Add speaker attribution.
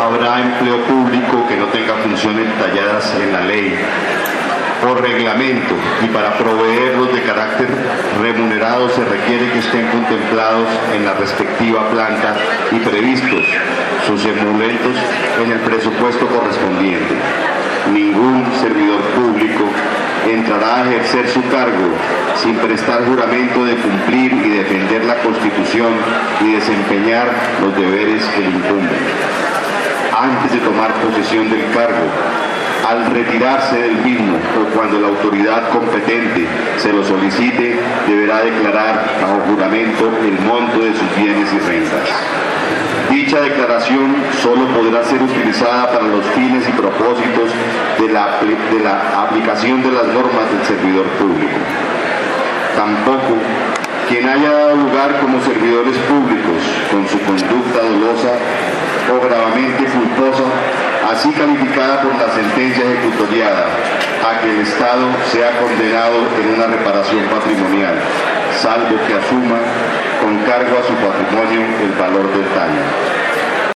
Speaker 1: habrá empleo público que no tenga funciones detalladas en la ley por reglamento, y para proveerlos de carácter remunerado se requiere que estén contemplados en la respectiva planta y previstos sus emolumentos en el presupuesto correspondiente. Ningún servidor público entrará a ejercer su cargo sin prestar juramento de cumplir y defender la Constitución y desempeñar los deberes que le incumben. Antes de tomar posesión del cargo, al retirarse del mismo o cuando la autoridad competente se lo solicite, deberá declarar bajo juramento el monto de sus bienes y rentas. Dicha declaración solo podrá ser utilizada para los fines y propósitos de la aplicación de las normas del servidor público. Tampoco quien haya dado lugar como servidores públicos con su conducta dolosa o gravemente culposa, así calificada por la sentencia ejecutoriada, a que el Estado sea condenado en una reparación patrimonial, salvo que asuma con cargo a su patrimonio el valor del daño.